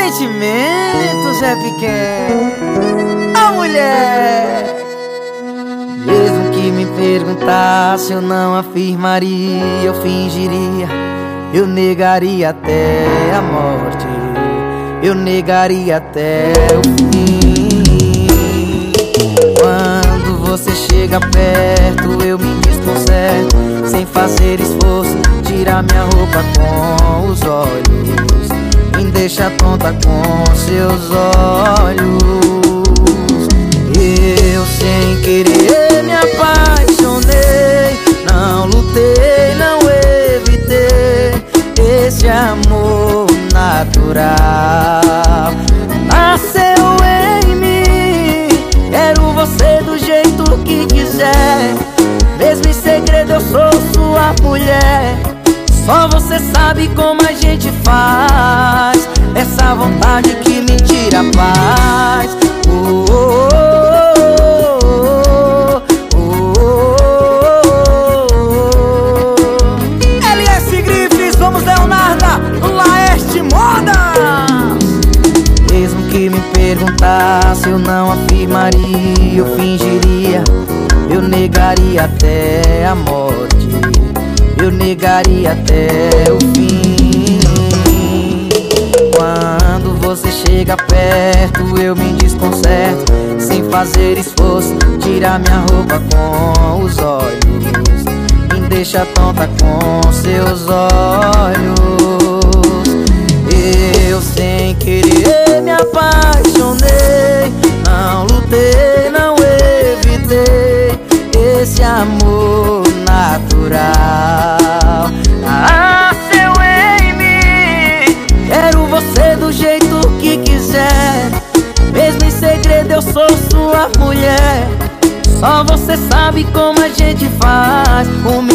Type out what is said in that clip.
sentimentos é pequeno. A mulher, mesmo que me perguntasse, eu não afirmaria, eu fingiria, eu negaria até a morte, eu negaria até o fim. Quando você chega perto, eu me desconcerto, sem fazer esforço, tirar minha roupa com os olhos, me deixa tonta com seus olhos. Eu sem querer me apaixonei, não lutei, não evitei esse amor natural. Nasceu em mim, quero você do jeito que quiser, mesmo em segredo eu sou sua mulher. Só você sabe como a gente faz, essa vontade que me tira a paz. LS Grifes, vamos Leonarda, Laeste Moda. Mesmo que me perguntasse, eu não afirmaria, eu fingiria, eu negaria até a morte, eu negaria até o fim. Quando você chega perto, eu me desconcerto, sem fazer esforço, tirar minha roupa com os olhos, me deixa tonta com seus olhos. Eu sem querer me apaixonei, não lutei, não evitei esse amor natural. Nasceu em mim, quero você do jeito que quiser, mesmo em segredo eu sou sua mulher. Só você sabe como a gente faz.